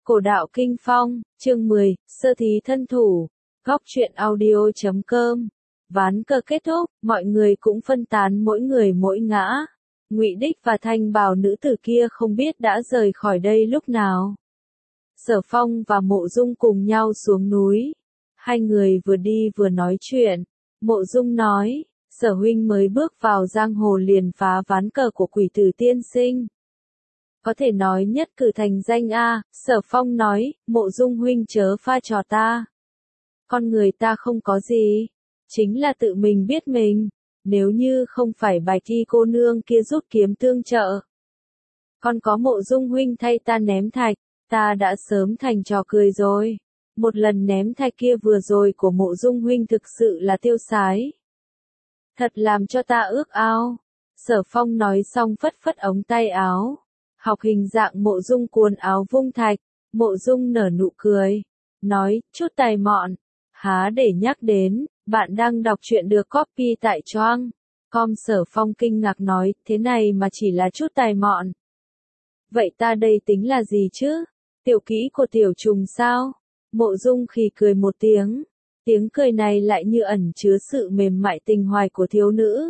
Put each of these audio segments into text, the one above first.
Cổ đạo Kinh Phong, chương 10, sơ thí thân thủ, góc truyện audio.com. Ván cờ kết thúc, mọi người cũng phân tán mỗi người mỗi ngã. Ngụy Đích và Thanh Bào nữ tử kia không biết đã rời khỏi đây lúc nào. Sở Phong và Mộ Dung cùng nhau xuống núi. Hai người vừa đi vừa nói chuyện. Mộ Dung nói, Sở huynh mới bước vào giang hồ liền phá ván cờ của Quỷ Tử tiên sinh. Có thể nói nhất cử thành danh a. Sở Phong nói, Mộ Dung huynh chớ pha trò ta. Con người ta không có gì, chính là tự mình biết mình. Nếu như không phải Bạch Y cô nương kia rút kiếm tương trợ, còn có Mộ Dung huynh thay ta ném thạch, ta đã sớm thành trò cười rồi. Một lần ném thạch kia vừa rồi của Mộ Dung huynh thực sự là tiêu sái, thật làm cho ta ước ao. Sở Phong nói xong phất phất ống tay áo, học hình dạng Mộ Dung cuốn áo vung thạch. Mộ Dung nở nụ cười, nói, chút tài mọn, há để nhắc đến, bạn đang đọc truyện được copy tại Choang.com. Sở Phong kinh ngạc nói, thế này mà chỉ là chút tài mọn. Vậy ta đây tính là gì chứ? Tiểu kỹ của tiểu trùng sao? Mộ Dung khì cười một tiếng, tiếng cười này lại như ẩn chứa sự mềm mại tình hoài của thiếu nữ.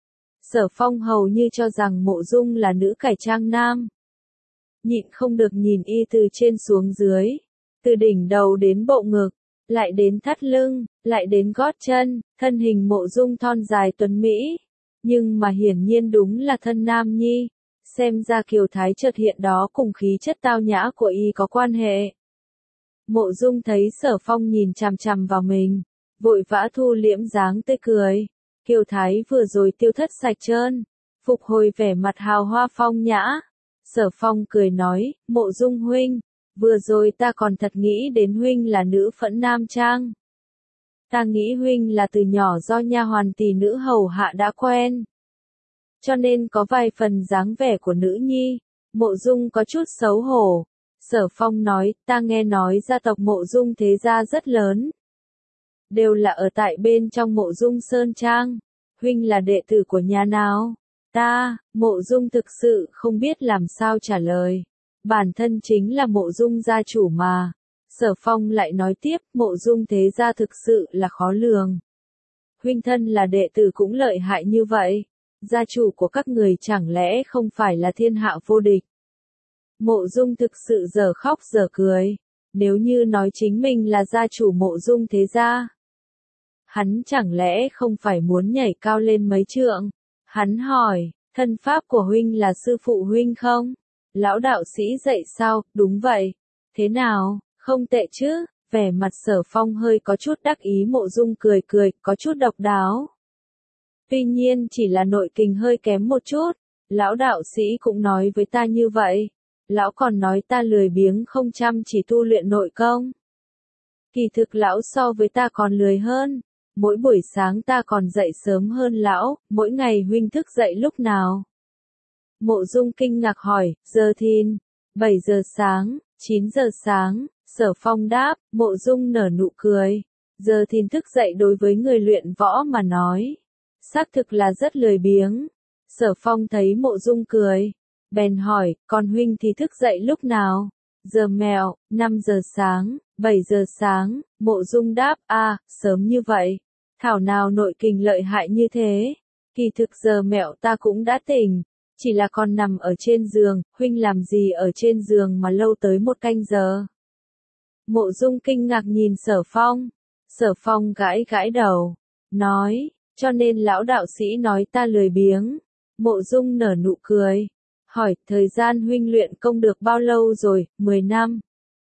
Sở Phong hầu như cho rằng Mộ Dung là nữ cải trang nam. Nhịn không được nhìn y từ trên xuống dưới, từ đỉnh đầu đến bộ ngực, lại đến thắt lưng, lại đến gót chân, thân hình Mộ Dung thon dài tuấn mỹ, nhưng mà hiển nhiên đúng là thân nam nhi, xem ra kiều thái chợt hiện đó cùng khí chất tao nhã của y có quan hệ. Mộ Dung thấy Sở Phong nhìn chằm chằm vào mình, vội vã thu liễm dáng tươi cười, kiều thái vừa rồi tiêu thất sạch trơn, phục hồi vẻ mặt hào hoa phong nhã. Sở Phong cười nói, Mộ Dung huynh, vừa rồi ta còn thật nghĩ đến huynh là nữ phẫn nam trang. Ta nghĩ huynh là từ nhỏ do nha hoàn tỷ nữ hầu hạ đã quen, cho nên có vài phần dáng vẻ của nữ nhi. Mộ Dung có chút xấu hổ. Sở Phong nói, ta nghe nói gia tộc Mộ Dung thế gia rất lớn, đều là ở tại bên trong Mộ Dung Sơn Trang. Huynh là đệ tử của nhà nào? Mộ Dung thực sự không biết làm sao trả lời. Bản thân chính là Mộ Dung gia chủ mà. Sở Phong lại nói tiếp, Mộ Dung thế gia thực sự là khó lường. Huynh thân là đệ tử cũng lợi hại như vậy. Gia chủ của các người chẳng lẽ không phải là thiên hạ vô địch? Mộ Dung thực sự giờ khóc giờ cười. Nếu như nói chính mình là gia chủ Mộ Dung thế gia, hắn chẳng lẽ không phải muốn nhảy cao lên mấy trượng? Hắn hỏi, thân pháp của huynh là sư phụ huynh không? Lão đạo sĩ dạy sao? Đúng vậy. Thế nào, không tệ chứ? Vẻ mặt Sở Phong hơi có chút đắc ý. Mộ Dung cười cười, có chút độc đáo. Tuy nhiên chỉ là nội kình hơi kém một chút. Lão đạo sĩ cũng nói với ta như vậy. Lão còn nói ta lười biếng không chăm chỉ tu luyện nội công. Kỳ thực lão so với ta còn lười hơn. Mỗi buổi sáng ta còn dậy sớm hơn lão. Mỗi ngày huynh thức dậy lúc nào? Mộ Dung kinh ngạc hỏi, giờ thìn, 7 giờ sáng, 9 giờ sáng. Sở Phong đáp. Mộ Dung nở nụ cười. Giờ thìn thức dậy đối với người luyện võ mà nói, xác thực là rất lười biếng. Sở Phong thấy Mộ Dung cười, bèn hỏi, còn huynh thì thức dậy lúc nào? Giờ mẹo, 5 giờ sáng, 7 giờ sáng. Mộ Dung đáp, sớm như vậy. Thảo nào nội kình lợi hại như thế. Kỳ thực giờ mẹo ta cũng đã tỉnh, chỉ là còn nằm ở trên giường. Huynh làm gì ở trên giường mà lâu tới 1 canh giờ? Mộ Dung kinh ngạc nhìn Sở Phong. Sở Phong gãi gãi đầu, nói, cho nên lão đạo sĩ nói ta lười biếng. Mộ Dung nở nụ cười, hỏi, thời gian huynh luyện công được bao lâu rồi? 10 năm.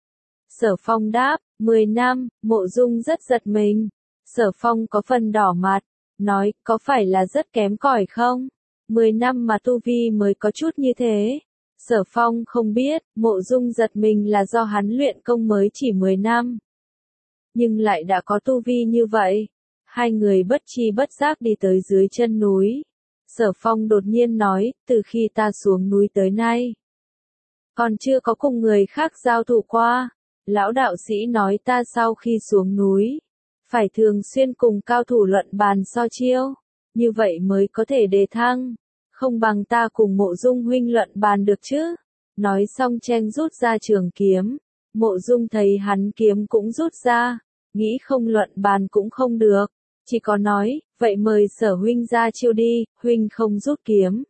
Sở Phong đáp, 10 năm. Mộ Dung rất giật mình. Sở Phong có phần đỏ mặt, nói, có phải là rất kém cỏi không? 10 năm mà tu vi mới có chút như thế. Sở Phong không biết, Mộ Dung giật mình là do hắn luyện công mới chỉ 10 năm. Nhưng lại đã có tu vi như vậy. Hai người bất tri bất giác đi tới dưới chân núi. Sở Phong đột nhiên nói, từ khi ta xuống núi tới nay, còn chưa có cùng người khác giao thủ qua. Lão đạo sĩ nói ta sau khi xuống núi, phải thường xuyên cùng cao thủ luận bàn so chiêu, như vậy mới có thể đề thăng. Không bằng ta cùng Mộ Dung huynh luận bàn được chứ? Nói xong chen rút ra trường kiếm, Mộ Dung thấy hắn kiếm cũng rút ra, nghĩ không luận bàn cũng không được, chỉ có nói, vậy mời Sở huynh ra chiêu đi, huynh không rút kiếm.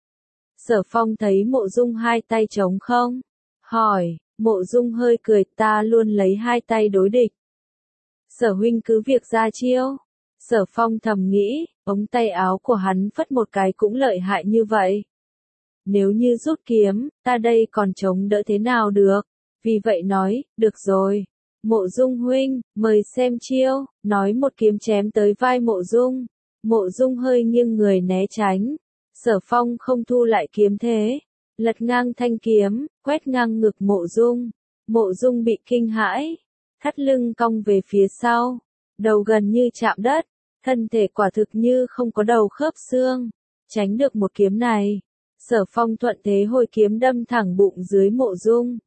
Sở Phong thấy Mộ Dung hai tay trống không? Hỏi, Mộ Dung hơi cười, ta luôn lấy hai tay đối địch. Sở huynh cứ việc ra chiêu. Sở Phong thầm nghĩ, ống tay áo của hắn phất một cái cũng lợi hại như vậy. Nếu như rút kiếm, ta đây còn chống đỡ thế nào được? Vì vậy nói, được rồi. Mộ Dung huynh, mời xem chiêu, nói một kiếm chém tới vai Mộ Dung. Mộ Dung hơi nghiêng người né tránh. Sở Phong không thu lại kiếm thế. Lật ngang thanh kiếm, quét ngang ngực Mộ Dung. Mộ Dung bị kinh hãi. Thắt lưng cong về phía sau. Đầu gần như chạm đất. Thân thể quả thực như không có đầu khớp xương. Tránh được một kiếm này. Sở Phong thuận thế hồi kiếm đâm thẳng bụng dưới Mộ Dung.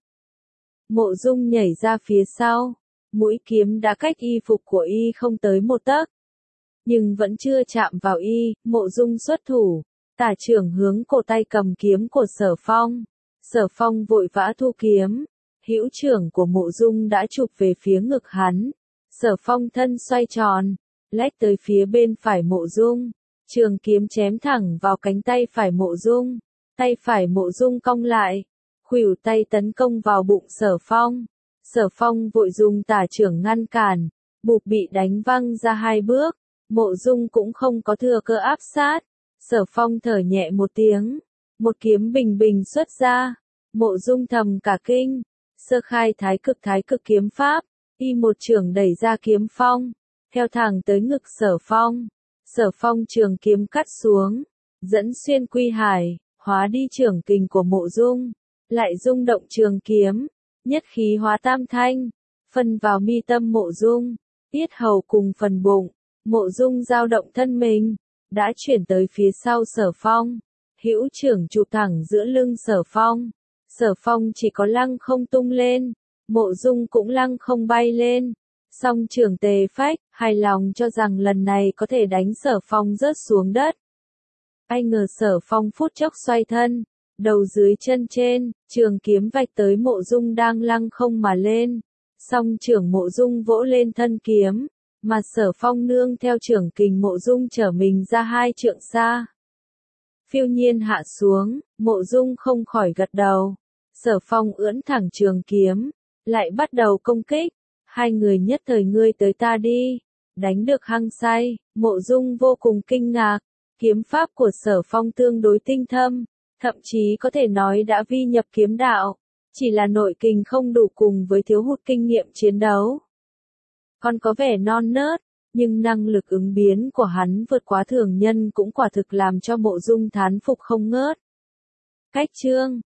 Mộ Dung nhảy ra phía sau. Mũi kiếm đã cách y phục của y không tới một tấc. Nhưng vẫn chưa chạm vào y, Mộ Dung xuất thủ. Tả trưởng hướng cổ tay cầm kiếm của Sở Phong. Sở Phong vội vã thu kiếm. Hữu trưởng của Mộ Dung đã chụp về phía ngực hắn. Sở Phong thân xoay tròn, lách tới phía bên phải Mộ Dung. Trường kiếm chém thẳng vào cánh tay phải Mộ Dung. Tay phải Mộ Dung cong lại. Khuỷu tay tấn công vào bụng Sở Phong. Sở Phong vội dùng tả trưởng ngăn cản. Bụp bị đánh văng ra hai bước. Mộ Dung cũng không có thừa cơ áp sát. Sở Phong thở nhẹ một tiếng. Một kiếm bình bình xuất ra. Mộ Dung thầm cả kinh. Sơ khai thái cực kiếm pháp. Y một trường đẩy ra kiếm phong. Theo thẳng tới ngực Sở Phong. Sở Phong trường kiếm cắt xuống. Dẫn xuyên quy hải. Hóa đi trưởng kình của Mộ Dung. Lại rung động trường kiếm. Nhất khí hóa tam thanh. Phân vào mi tâm Mộ Dung. Yết hầu cùng phần bụng. Mộ Dung dao động thân mình. Đã chuyển tới phía sau Sở Phong. Hữu trưởng chụp thẳng giữa lưng Sở Phong. Sở Phong chỉ có lăng không tung lên. Mộ Dung cũng lăng không bay lên. Song trưởng tề phách, hài lòng cho rằng lần này có thể đánh Sở Phong rớt xuống đất. Ai ngờ Sở Phong phút chốc xoay thân. Đầu dưới chân trên, trường kiếm vạch tới Mộ Dung đang lăng không mà lên. Song trưởng Mộ Dung vỗ lên thân kiếm. Mà Sở Phong nương theo trưởng kình Mộ Dung trở mình ra 2 trượng xa. Phiêu nhiên hạ xuống, Mộ Dung không khỏi gật đầu. Sở Phong ưỡn thẳng trường kiếm, lại bắt đầu công kích. Hai người nhất thời ngươi tới ta đi, đánh được hăng say. Mộ Dung vô cùng kinh ngạc. Kiếm pháp của Sở Phong tương đối tinh thâm, thậm chí có thể nói đã vi nhập kiếm đạo. Chỉ là nội kình không đủ cùng với thiếu hụt kinh nghiệm chiến đấu. Còn có vẻ non nớt, nhưng năng lực ứng biến của hắn vượt quá thường nhân cũng quả thực làm cho Mộ Dung thán phục không ngớt. Cách chương